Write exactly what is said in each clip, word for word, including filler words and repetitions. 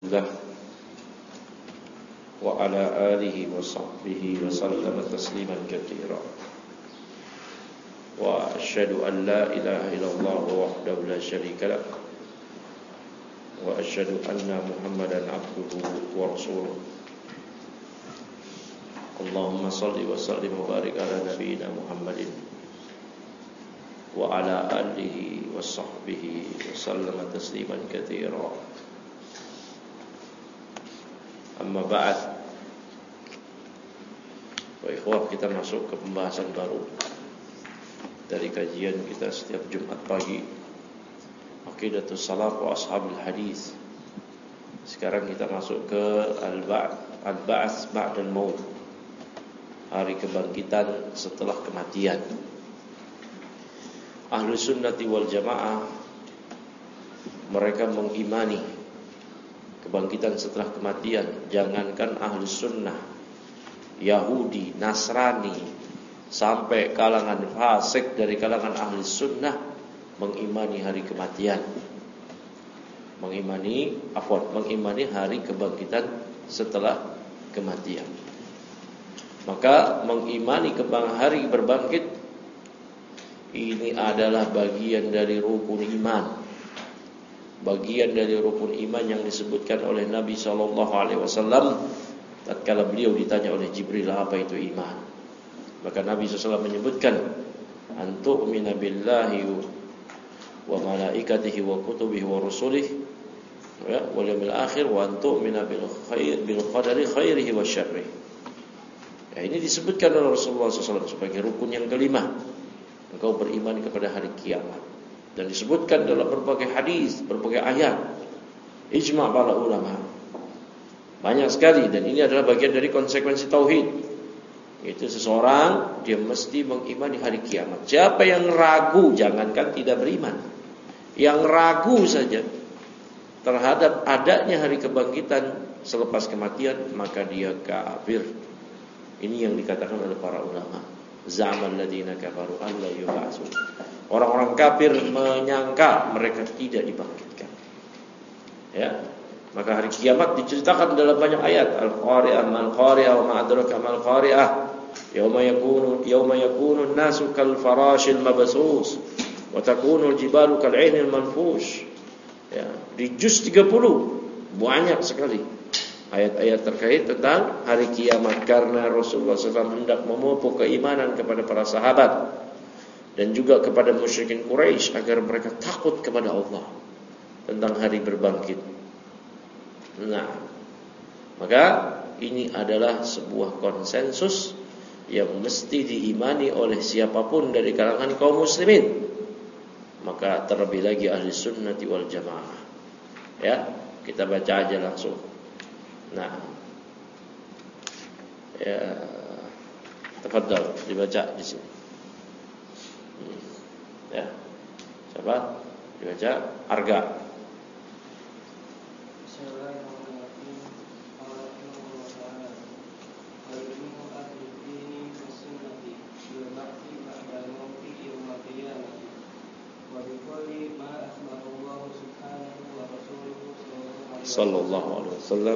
الله وعلى آله وصحبه وسلم تسليما كثيرا وأشهد أن لا إله إلا الله وحده لا شريك له وأشهد أن محمدا عبده ورسوله اللهم صل وسلم وبارك على نبينا محمد وعلى آله وصحبه وسلم تسليما كثيرا. Amma ba'd. Wa ikhwah, kita masuk ke pembahasan baru dari kajian kita setiap Jumat pagi, Aqidatus Salaf wa Ashabil Hadis. Sekarang kita masuk ke Al-Ba'ts, Al-Ba'ts ba'dal maut, hari kebangkitan setelah kematian. Ahlus Sunnati wal Jamaah, mereka mengimani kebangkitan setelah kematian. Jangankan Ahlus Sunnah, Yahudi, Nasrani, sampai kalangan fasik dari kalangan Ahlus Sunnah mengimani hari kematian, Mengimani afwan, mengimani hari kebangkitan setelah kematian. Maka mengimani kebang hari berbangkit ini adalah bagian dari rukun iman, bagian dari rukun iman yang disebutkan oleh Nabi shallallahu alaihi wasallam tatkala beliau ditanya oleh Jibril, apa itu iman? Maka Nabi shallallahu alaihi wasallam menyebutkan, antu'mina billahi wa malaikatihi wa kutubihi wa rusulihi ya, wal yawmil akhir wa antu'mina bil khair bil qadari khairihi wa syarrihi. Ya, ini disebutkan oleh Rasulullah shallallahu alaihi wasallam sebagai rukun yang kelima. Engkau beriman kepada hari kiamat. Dan disebutkan dalam berbagai hadis, berbagai ayat, ijma' para ulama, banyak sekali. Dan ini adalah bagian dari konsekuensi tauhid. Itu seseorang dia mesti mengimani hari kiamat. Siapa yang ragu, jangankan tidak beriman, yang ragu saja terhadap adanya hari kebangkitan selepas kematian, maka dia kafir. Ini yang dikatakan oleh para ulama. Zaman ladina kafaru alla yub'atsun. Orang-orang kafir menyangka mereka tidak dibangkitkan. Ya, maka hari kiamat diceritakan dalam banyak ayat. Al-Qari'ah, mal-Qari'ah, wa ma adraka mal-Qari'ah. Yauma yakunu yauma yakunu an-nasu kal farashil mabsus wa takunu al-jibalu kal 'ainil manfush. Ya, di juz tiga puluh banyak sekali ayat-ayat terkait tentang hari kiamat, karena Rasulullah shallallahu alaihi wasallam hendak memupuk keimanan kepada para sahabat dan juga kepada musyrikin Quraisy agar mereka takut kepada Allah tentang hari berbangkit. Nah, maka ini adalah sebuah konsensus yang mesti diimani oleh siapapun dari kalangan kaum muslimin. Maka terlebih lagi ahli sunnati wal jamaah. Ya, kita baca aja langsung. Nah, ya, tafadhal dibaca di sini. Ya, siapa? Dibaca Arga. Sallallahu alaihi wasallam.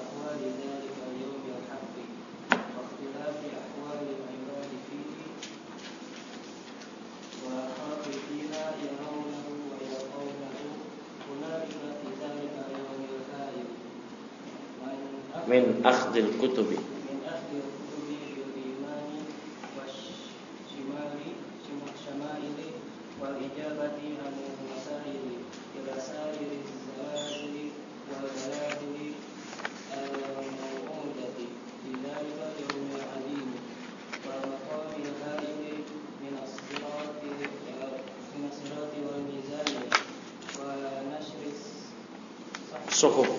Min akhdil kutubi min akhdil kutubi bil imani wasyimali syama'ili wal ijabati an masaili ila sa'iri zalali wal balaghi al-maw'udati bidzalika yawmil 'azim wa maqamil haili min as-sirati min as-sirati wal mizani wa nashri suhuf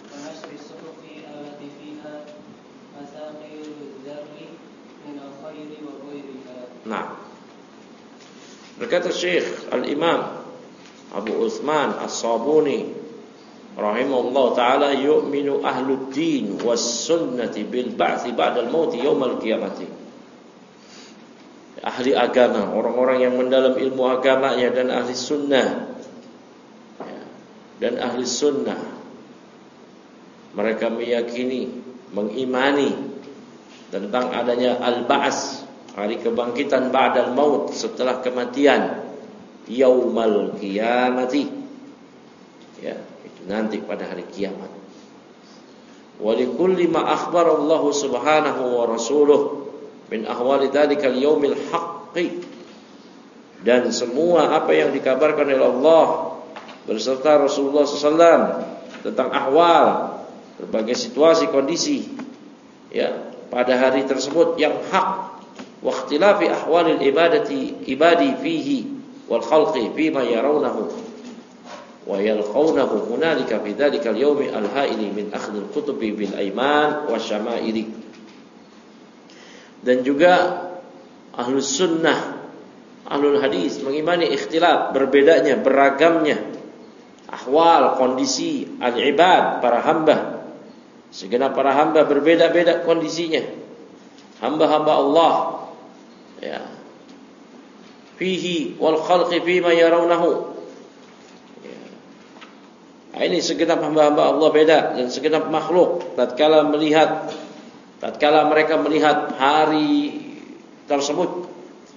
Nah, berkata Syekh Al-Imam Abu Utsman As-Sabuni rahimahullah ta'ala, yu'minu ahlud din was sunnati bil ba'thi ba'dal mauti yaumal qiyamati. Ahli agama, orang-orang yang mendalam ilmu agamanya dan ahli sunnah ya, dan ahli sunnah mereka meyakini, mengimani tentang adanya al-ba'ats, hari kebangkitan ba'dal maut, setelah kematian, yaumal qiyamati, ya, itu nanti pada hari kiamat. Wa likulli ma akhbara Allah subhanahu wa rasuluh min ahwali dzalikal yaumil haqqi, dan semua apa yang dikabarkan oleh Allah berserta Rasulullah sallallahu alaihi wasallam tentang ahwal, berbagai situasi kondisi, ya, pada hari tersebut yang hak, wa ikhtilafi ahwalil ibadati ibadi fihi wal khalqi fima yarawnahu wa yalqawnahu hunalika fi dzalikal yaumi al-ha'ili min akhdhil kutubi bil aiman wasyama'ili. Dan juga ahlus sunnah, ahlul hadis mengimani ikhtilaf, berbedanya, beragamnya ahwal, kondisi al-ibad, para hamba. Segenap para hamba berbeda-beda kondisinya, hamba-hamba Allah, ya, fihi wal khalqi fima yarawnahu, ya. Ini segenap hamba-hamba Allah beda, dan segenap makhluk tatkala melihat, tatkala mereka melihat hari tersebut,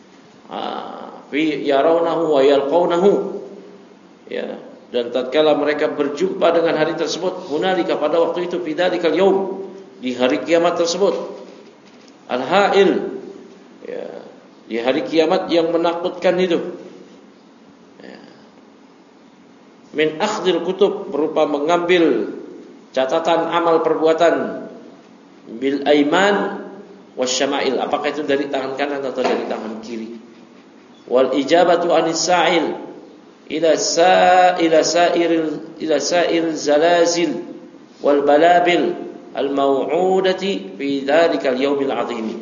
fi yarawnahu wa yalqawnahu, ya, dan tatkala mereka berjumpa dengan hari tersebut, hunalika, pada waktu itu, fi dzalikal yaum, di hari kiamat tersebut, al-ha'il, ya, di hari kiamat yang menakutkan itu, ya. Min akhdhil kutub, berupa mengambil catatan amal perbuatan, bil aiman wasyama'il, apakah itu dari tangan kanan atau dari tangan kiri, wal ijabatu anis sa'il ila sa ila sa'iril ila sa'iril zalazil wal balabil al maw'udati fi dzalikal yaumil 'azim.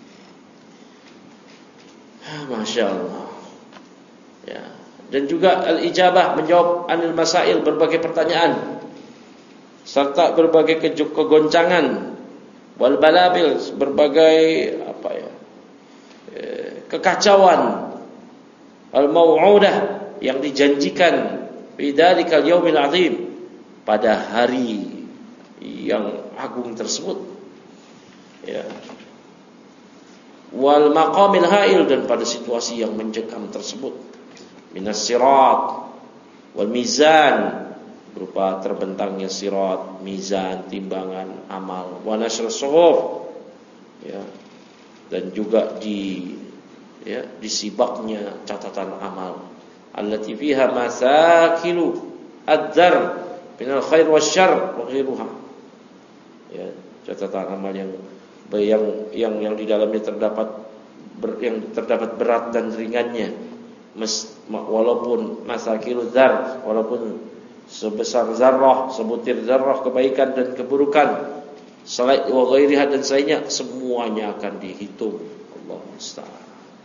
Masya Allah, ya. Dan juga al ijabah, menjawab anil masail, berbagai pertanyaan serta berbagai kegoncangan, wal balabil, berbagai apa ya, kekacauan, al maw'udah, yang dijanjikan fi dzalikal yaumil 'azim, pada hari yang agung tersebut, ya. Wal maqamil ha'il, dan pada situasi yang mencekam tersebut, minas sirat wal mizan, berupa terbentangnya sirat, mizan, timbangan amal, wa nashr suhuf, ya, dan juga di ya disibaknya catatan amal, allati fiha masakilu ad-dar minal khair wasyarr wa ghairuha, ya, catatan amal yang yang yang yang di dalamnya terdapat ber, yang terdapat berat dan ringannya, mes, walaupun masakilu dzar, walaupun sebesar zarrah, sebutir zarrah kebaikan dan keburukan, selain wa ghairiha, dan selainnya, semuanya akan dihitung. Allah musta'an.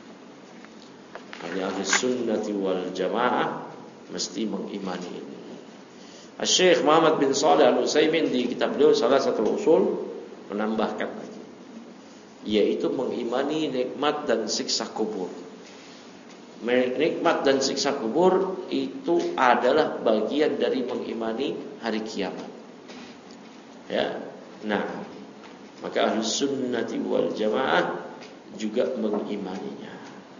Hanya ahli sunnati wal jamaah mesti mengimani ini. Syekh Muhammad bin Shalih Al-Utsaimin di kitab beliau Salah Satu Usul menambahkan lagi, yaitu mengimani nikmat dan siksa kubur. Nikmat dan siksa kubur itu adalah bagian dari mengimani hari kiamat, ya. Nah, maka ahli sunnati wal jamaah juga mengimaninya,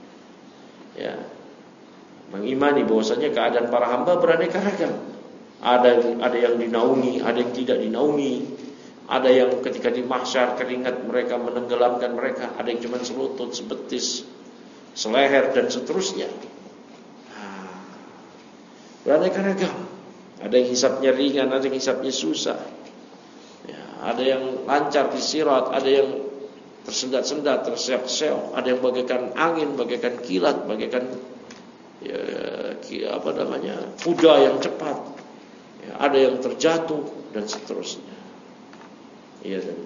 ya, mengimani bahwasanya keadaan para hamba beraneka ragam. Ada ada yang dinaungi, ada yang tidak dinaungi, ada yang ketika di mahsyar keringat mereka menenggelamkan mereka, ada yang cuma selutut, sebetis, seleher, dan seterusnya. Nah, beraneka ragam. Ada yang hisapnya ringan, ada yang hisapnya susah, ya, ada yang lancar di sirat, ada yang tersendat-sendat, terseok-seok, ada yang bagaikan angin, bagaikan kilat, bagaikan ya, apa namanya, kuda yang cepat, ya, ada yang terjatuh, dan seterusnya. Iya, dan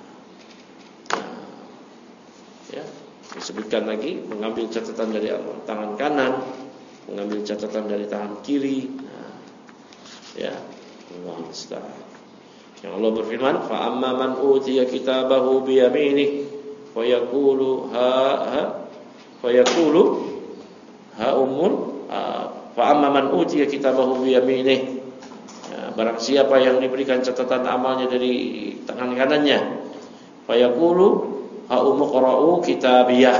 nah, ya, disebutkan lagi, mengambil catatan dari tangan kanan, mengambil catatan dari tangan kiri. Nah, ya, Allah musta'an. Yang Allah berfirman, fa amma man utiya kitabahu bi yaminihi fa yaqulu ha ha fa yaqulu ha ummul fa amma man utiya kitabahu bi yaminihi, ya, barang siapa yang diberikan catatan amalnya dari tangan kanannya, fayaqulu ha umqra'u kitabiyah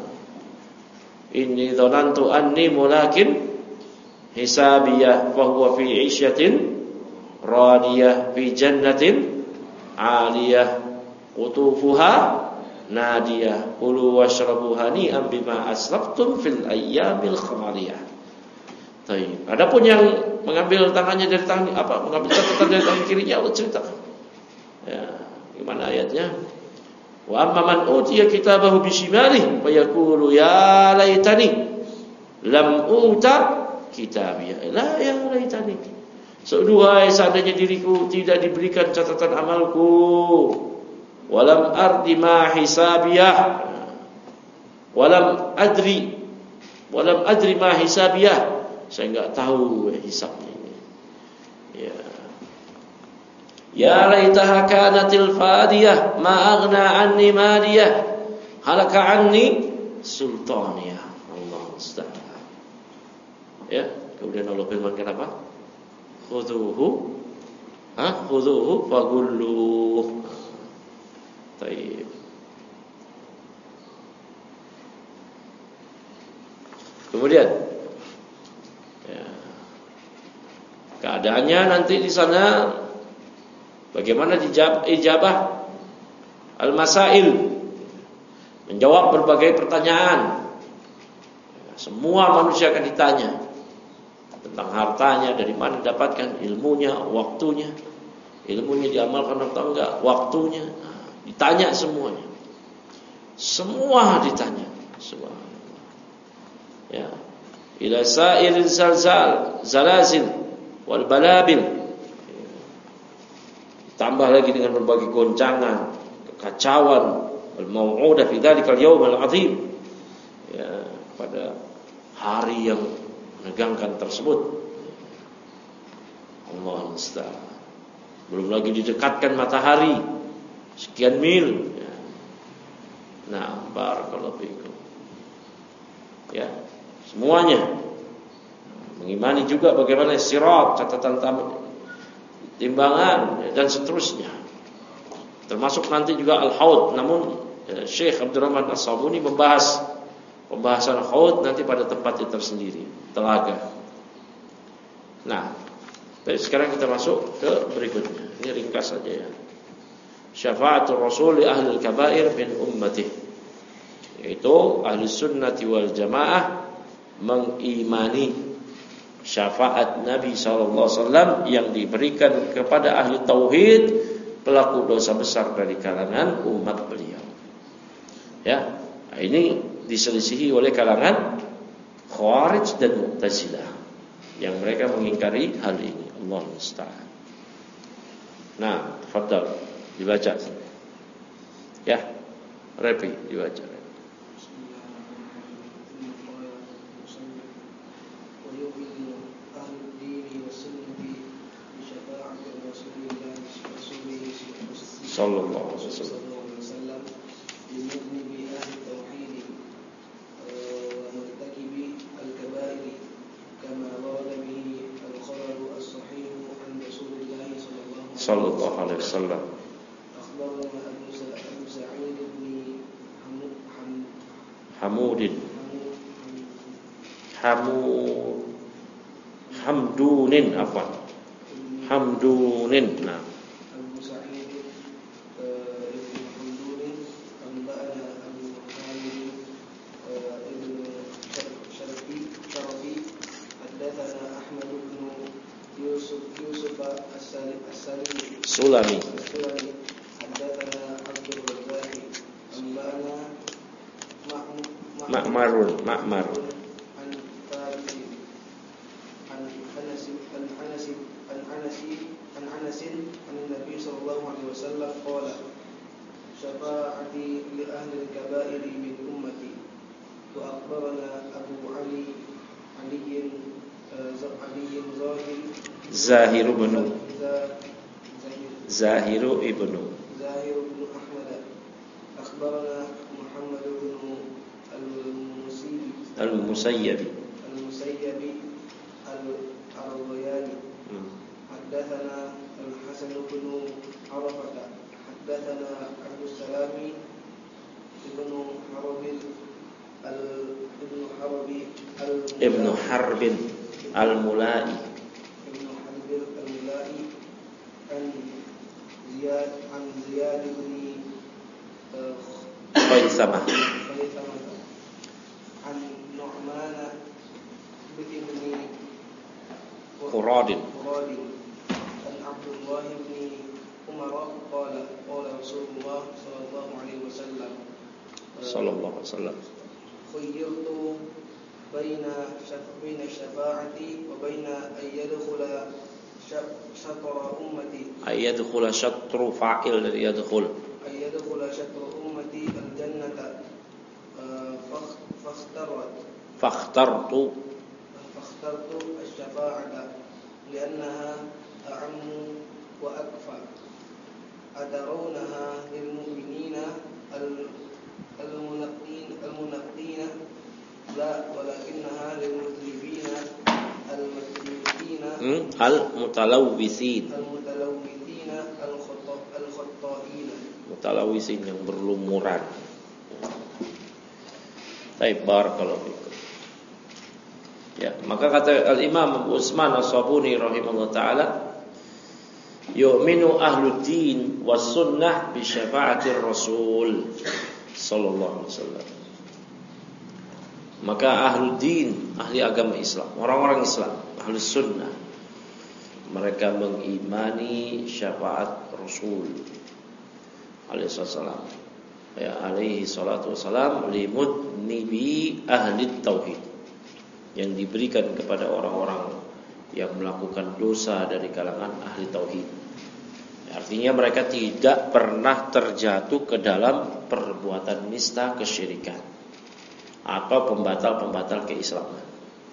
inni dhanantu anni mulakin hisabiyah fa huwa fi 'isyatin radiyah fi jannatin 'aliyah qutufuha nadiyah kulu washrabu hani'an bima aslaftum fil ayyamil khamaliyah. Baik. Adapun yang mengambil tangannya dari tangan apa mengambil catatan dari tangan kirinya, Allah ceritakan. Ya, gimana ayatnya? Wa amma man utiya kitabahu bishimalihi fa yaqulu ya laitani lam uta kitabiyah. La ya laitani. Seduhai seandainya diriku tidak diberikan catatan amalku. Walam ardi ma hisabiyah. Walam adri walam adri ma hisabiyah. Saya enggak tahu hisabnya ini. Ya. Ya laitaha kanatil fadiyah ma aghna anni madiyah halaka anni sultaniyah. Allah musta'an. Ya, kemudian Allah firmankan apa? Khudhuhu ha khudhuhu fagulluh. Baik. Kemudian ya, keadaannya nanti di sana bagaimana dijab, ijabah al-masail, menjawab berbagai pertanyaan. Semua manusia akan ditanya tentang hartanya, dari mana dapatkan ilmunya, waktunya, ilmunya diamalkan atau enggak, waktunya, nah, ditanya semuanya. Semua ditanya, semua. Ya, ila sa'iril zalzal, zalazil wal balabil. Tambah lagi dengan berbagai goncangan, kekacauan, al-mau'udah fi dzalikal yaum al-'azim. Ya, pada hari yang menegangkan tersebut. Allah musta'an. Belum lagi didekatkan matahari sekian mil. Ya. Nah, barakallahu fikum. Ya, semuanya. Mengimani juga bagaimana sirat, catatan timbangan dan seterusnya. Termasuk nanti juga al-haud. Namun ya, Syekh Abdurrahman As-Sabuni membahas pembahasan haud nanti pada tempatnya tersendiri, telaga. Nah, baik, sekarang kita masuk ke berikutnya. Ini ringkas saja ya. Syafa'atul Rasul li ahli al-kaba'ir min ummati. Yaitu ahli sunnati wal jamaah mengimani syafaat Nabi sallallahu alaihi wasallam yang diberikan kepada ahli tauhid, pelaku dosa besar dari kalangan umat beliau. Ya, nah ini diselisihi oleh kalangan Khawarij dan Mu'tazilah yang mereka mengingkari hal ini. Allah musta'an. Nah, tafadhal dibaca. Ya, Repi dibaca. Sallallahu alaihi wasallam. Sallallahu alaihi wasallam. Hamudin Hamu Hamdunin apa? Hamdunin. Nah. Sulami Ma'marun Ma'marun Nabi sallallahu alaihi wasallam qala syafa'ati li ahli al-kaba'ir min ummati wa akhbarana Abu Ali Ali Ali Zahir ibn Zahir ibn Zahir ibn Ahmad akhbarana Muhammad ibn al-Musayyib al-Musayyib al-Musayyib al-Arwayani حدثنا الحسن بن عرفة حدثنا عبد السلام ابن حرب ابن حرب ابن حرب الملائي ابن حرب الملائي عن زياد عن زياد بن خيثمة عن نعمان بن قراد قراد عن عبد الله بن عمر قال قال رسول الله صلى الله عليه وسلم صلى الله عليه وسلم خيرت بين بين الشفاعة وبين أن يدخل شطر أمتي أن يدخل شطر فاعل يدخل أن يدخل شطر أمتي الجنة فاخترت فاخترت فاخترت الشفاعة لأنها أعم وأكفى أترونها للمؤمنين المنقين المنقين لا ولكنها للمذنبين المذنبين المتلوثين المتلوثين الخطائين mutalawisin yang berlumuran. Baik, barakallahu fikum. Ya, maka kata Al-Imam Abu Utsman As-Sabuni rahimahullah taala, yu'minu ahlud din was sunnah bi syafa'atir rasul sallallahu alaihi wasallam. Maka ahlud din, ahli agama Islam, orang-orang Islam, ahlus sunnah, mereka mengimani syafaat Rasul alaihi wasallam. Ya, alaihi salatu wasalam limudnibi ahli tauhid, yang diberikan kepada orang-orang yang melakukan dosa dari kalangan ahli tauhid. Artinya mereka tidak pernah terjatuh ke dalam perbuatan nista, kesyirikan atau pembatal-pembatal keislaman.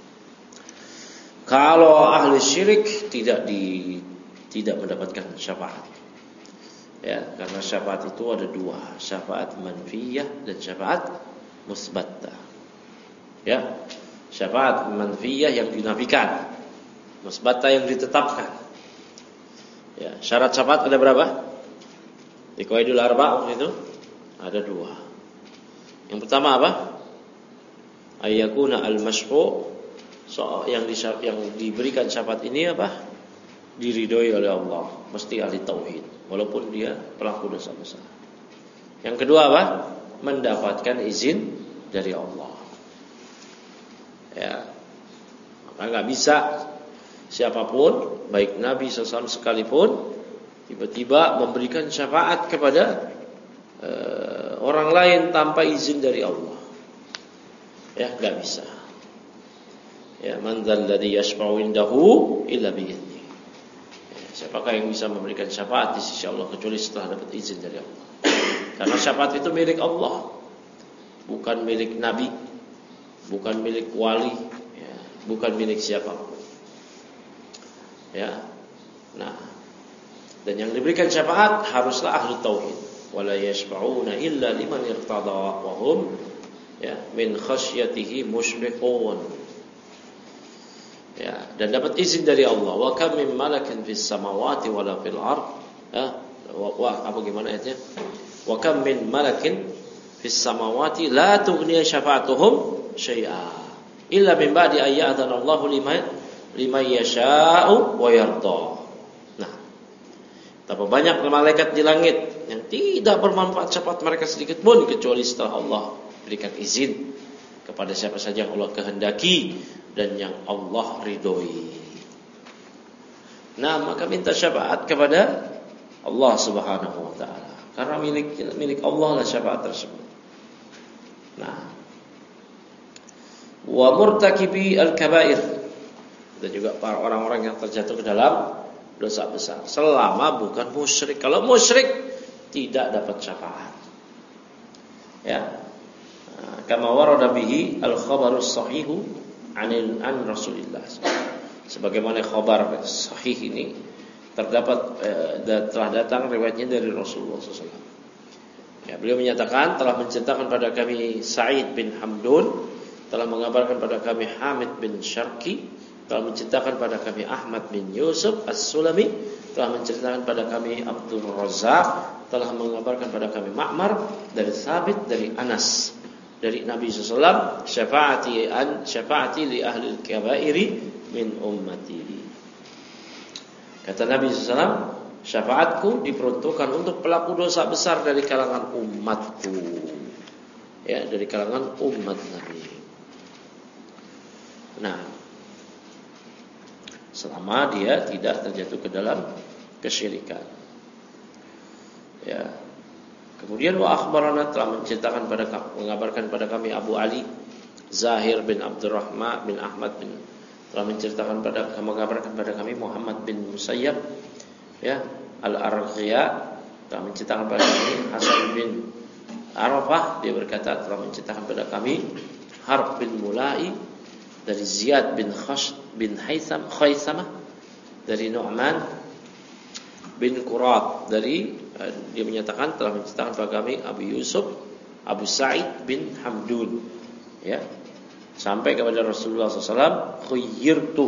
Kalau ahli syirik tidak di tidak mendapatkan syafaat. Ya, karena syafaat itu ada dua, syafaat manfiyah dan syafaat musbattah. Ya, syafaat manfiyah yang dinafikan, musbattah yang ditetapkan. Ya, syarat syafaat ada berapa? Di qaidul arba' itu ada dua. Yang pertama apa? Ayyakuna al-masyfu', so, yang di, yang diberikan syafaat ini apa? Diridhoi oleh Allah, mesti ahli tauhid, walaupun dia pelaku dosa besar. Yang kedua apa? Mendapatkan izin dari Allah. Ya, maka nggak bisa siapapun, baik Nabi shallallahu alaihi wasallam sekalipun, tiba-tiba memberikan syafaat kepada uh, orang lain tanpa izin dari Allah. Ya, nggak bisa. Ya, man dzalladzi yashfa'u indahu illa bi'idznih. Siapakah yang bisa memberikan syafaat di sisi Allah kecuali setelah dapat izin dari Allah? Karena syafaat itu milik Allah, bukan milik Nabi, bukan milik wali, ya, bukan milik siapapun. Ya, nah, dan yang diberikan syafaat haruslah ahli tauhid. Wala yashfa'una illa liman irtada wa hum ya min khasyatihi mushfiqun. Ya, dan dapat izin dari Allah. Wa kam min malakin fis samawati wala fil ard. Ya, wa, wa apa gimana ayatnya? Wa kam min malakin fis samawati la tughni syafa'atuhum syai'a illa min ba'di ayyadana Allahu liman liman yasha'u wa yarda. Nah, betapa banyak malaikat di langit yang tidak bermanfaat syafaat mereka sedikit pun kecuali setelah Allah berikan izin kepada siapa saja yang Allah kehendaki dan yang Allah ridhoi. Nah, maka minta syafaat kepada Allah Subhanahu wa taala, karena milik milik Allah lah syafaat tersebut. Nah, wa murtakibi al-kaba'ir, dan juga para orang-orang yang terjatuh ke dalam dosa besar selama bukan musyrik. Kalau musyrik tidak dapat syafaat. Ya. Kama warada bihi al-khabarus sahihu anil an Rasulillah. Sebagaimana khabar sahih ini terdapat eh, telah datang riwayatnya dari Rasulullah sallallahu alaihi wasallam. Ya, beliau menyatakan telah menceritakan pada kami Sa'id bin Hamdun, telah mengabarkan pada kami Hamid bin Syarqi telah menceritakan pada kami Ahmad bin Yusuf As-Sulami, telah menceritakan pada kami Abdul Razzaq, telah mengabarkan pada kami Ma'mar dari Thabit dari Anas dari Nabi sallallahu alaihi wasallam, syafaati an syafaati li ahli al-kaba'iri min ummati. Kata Nabi sallallahu alaihi wasallam, syafaatku diperuntukkan untuk pelaku dosa besar dari kalangan umatku. Ya, dari kalangan umat Nabi. Nah, selama dia tidak terjatuh ke dalam kesyirikan. Ya. Kemudian wa akhbarana telah menceritakan pada mengabarkan pada kami Abu Ali Zahir bin Abdurrahman bin Ahmad bin telah menceritakan pada mengabarkan pada kami Muhammad bin Musayyab ya Al-Arqiya telah menceritakan pada kami Hasan bin Arafah, dia berkata telah menceritakan pada kami Harb bin Mulai dari Ziyad bin Khash bin Haitham Khaisamah dari Nu'man bin Qurab dari dia menyatakan telah menceritakan pada kami Abu Yusuf Abu Sa'id bin Hamdun ya sampai kepada Rasulullah sallallahu alaihi wasallam, khuyyirtu,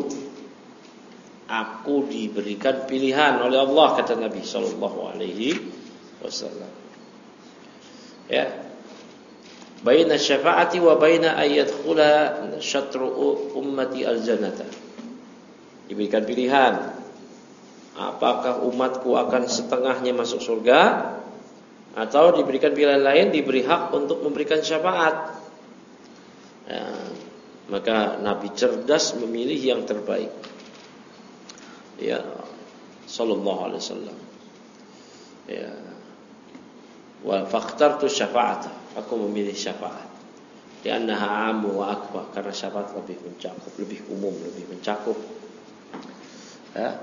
aku diberikan pilihan oleh Allah, kata Nabi sallallahu alaihi wasallam. Ya. Baina syafaati wa baina ayyadkhula syatru ummati al-jannata. Diberikan pilihan, apakah umatku akan setengahnya masuk surga, atau diberikan pilihan lain, diberi hak untuk memberikan syafaat. Ya, maka Nabi cerdas memilih yang terbaik. Ya, sallallahu alaihi wasallam. Ya. Wa fakhtartu syafa'ata, aku memilih syafaat. Li'annaha 'ammu wa akbar, karena syafaat lebih mencakup, lebih umum, lebih mencakup. Ya.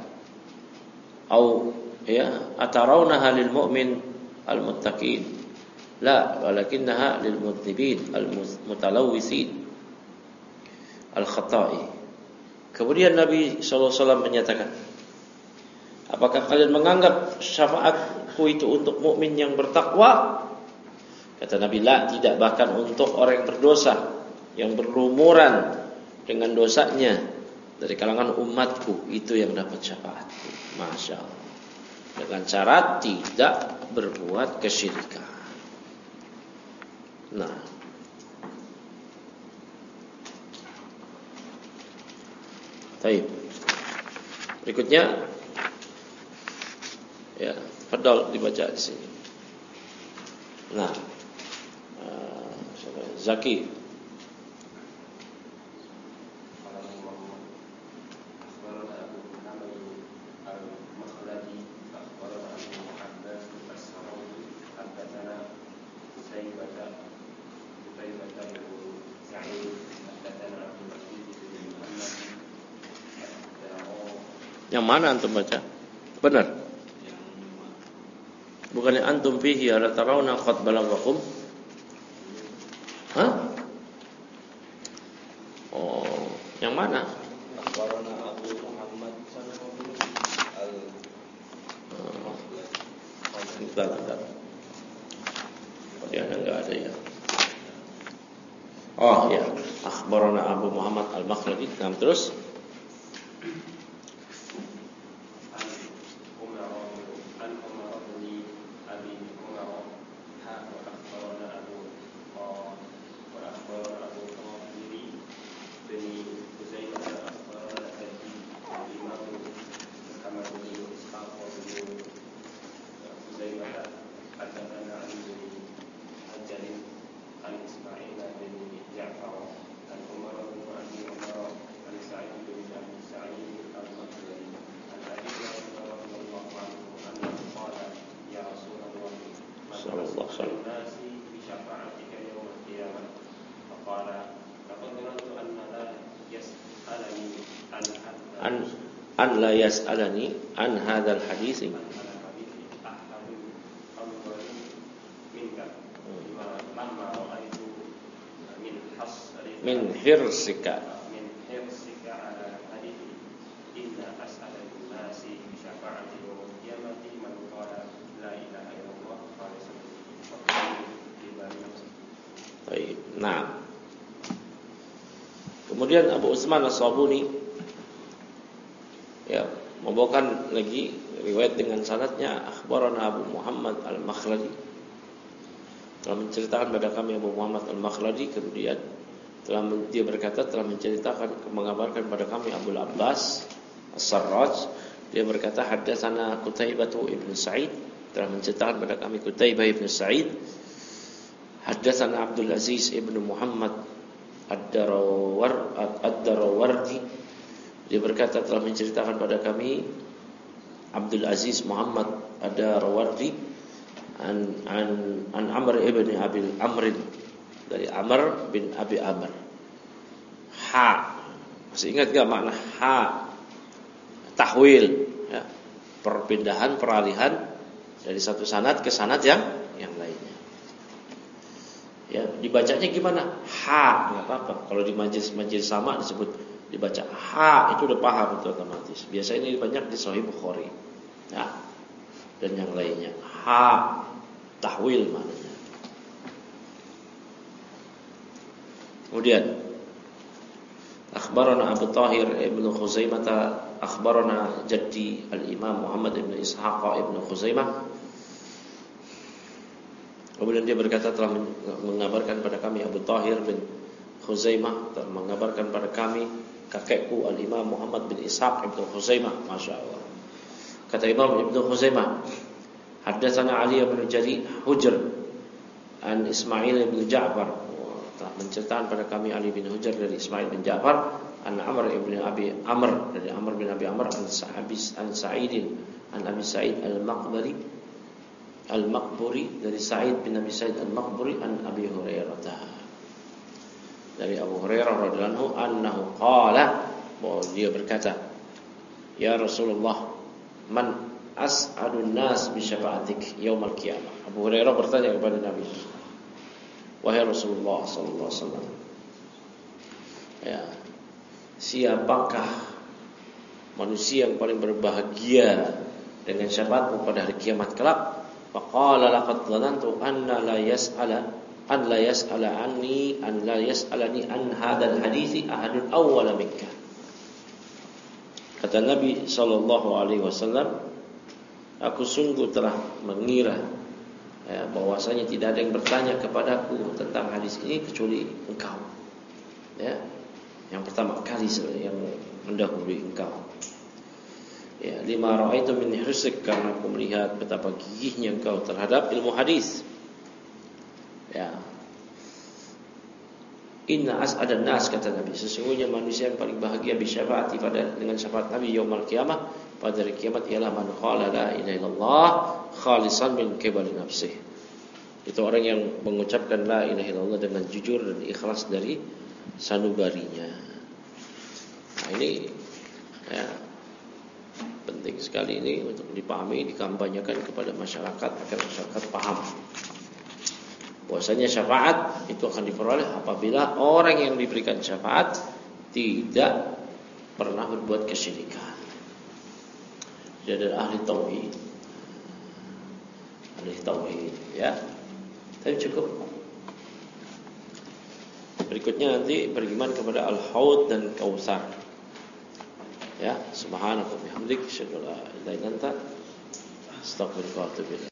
Au ya, atarawnaha lil mu'min al-muttaqin. La, walakinnaha lil mudhibin al-mutalawwisin al-khata'i. Kemudian Nabi sallallahu alaihi wasallam menyatakan, apakah kalian menganggap syafaatku itu untuk mukmin yang bertakwa? Kata Nabi, la, tidak, bahkan untuk orang yang berdosa, yang berlumuran dengan dosanya dari kalangan umatku, itu yang dapat syafaatku. Masya Allah. Dengan syarat tidak berbuat kesyirikan. Nah, baik. Berikutnya ya, fadhal dibaca di sini. Nah, uh, Zaki. Yang mana antum baca? Benar. Bukannya antum fihi ala tarawna qad balaghakum? Hah? Oh, yang mana? Akhbarana Abu Muhammad al Bentar, bentar. Dia enggak ada ya. Oh ya, akhbarana Abu Muhammad al-Makhladi. Nah, terus an an la yas'alani an hadzal hadis min hirsika min hirsika ala hadith inna as'ala an-nasi bi syafa'ati yawm qiyamati man qala la ilaha illallah wa baik. Nah, kemudian Abu Utsman As-Sabuni membawakan lagi riwayat dengan sanadnya, akhbarana Abu Muhammad Al-Makhladi, telah menceritakan pada kami Abu Muhammad Al-Makhladi, kemudian telah dia berkata telah menceritakan mengabarkan pada kami Abu Abbas As-Sarraj, dia berkata haddatsana Qutaibah ibn Sa'id, telah menceritakan pada kami Qutaibah ibn Sa'id, haddatsana Abdul Aziz ibn Muhammad Ad-Darawar Ad-Darawardi, dia berkata telah menceritakan pada kami Abdul Aziz Muhammad Ad-Darawardi an an an Amr ibn Abi Amr, dari Amr bin Abi Amr. Ha, masih ingat gak makna ha? Tahwil, ya, perpindahan, peralihan dari satu sanad ke sanad yang yang lainnya. Ya, dibacanya gimana? Ha, nggak apa-apa. Kalau di majelis-majelis sama disebut dibaca ha, itu udah paham, itu otomatis. Biasanya ini banyak di Sahih Bukhari, ya, dan yang lainnya. Ha, tahwil maknanya. Kemudian akhbarana Abu Tahir ibn Khuzaimah, akhbarana jaddi al-Imam Muhammad ibn Ishaq ibn Khuzaimah. Kemudian dia berkata telah mengabarkan pada kami Abu Tahir bin Khuzaimah, telah mengabarkan pada kami kakekku al-Imam Muhammad bin Ishaq ibn Khuzaimah. Masya Allah. Kata Imam Ibn Khuzaimah, haddatsana Ali bin Jari Hujr an Ismail bin Ja'far, telah menceritakan pada kami Ali bin Hujr dari Ismail bin Ja'far, an Amr ibn Abi Amr, dari Amr bin Abi Amr, an Sahabis an Sa'idin an Abi Sa'id al-Maqburi Al-Maqburi, dari Sa'id bin Abi Sa'id al-Maqburi an Abi Hurairah, dari Abu Hurairah radhiyallahu anhu, annahu qala, bahwa dia berkata, ya Rasulullah, man as'adun nas bi syafa'atik yaumal qiyamah. Abu Hurairah bertanya kepada Nabi, wahai Rasulullah sallallahu alaihi wasallam, ya, siapakah manusia yang paling berbahagia dengan syafaatmu pada hari kiamat kelak? Faqala laqad dhanantu anna la yas'ala an la yas'ala anni an la yas'alani an hadzal hadithi ahadun awwala minka. Kata Nabi sallallahu alaihi wasallam, aku sungguh telah mengira, ya, bahwasanya tidak ada yang bertanya kepadaku tentang hadis ini kecuali engkau, ya, yang pertama kali yang mendahului engkau. Ya, lima ra'aitu min husik, karena aku melihat betapa gigihnya engkau terhadap ilmu hadis. Ya. Inna as'adan nas, kata Nabi, sesungguhnya manusia yang paling bahagia bi syafaati, pada dengan syafaat Nabi yaumul qiyamah, pada hari kiamat, ialah man qala la ilaha illallah khalisan min qibali nafsih. Itu orang yang mengucapkan la ilaha illallah dengan jujur dan ikhlas dari sanubarinya. Nah, ini, ya, penting sekali ini untuk dipahami, dikampanyekan kepada masyarakat agar masyarakat paham bahwasanya syafaat itu akan diperoleh apabila orang yang diberikan syafaat tidak pernah berbuat kesyirikan. Dia adalah ahli tauhid. Ahli tauhid, ya. Tapi cukup. Berikutnya nanti beriman kepada Al-Haud dan Kautsar. Ya, subhanaka wa bihamdik, asyhadu an la ilaha illa anta, astaghfiruka wa atubu ilaik.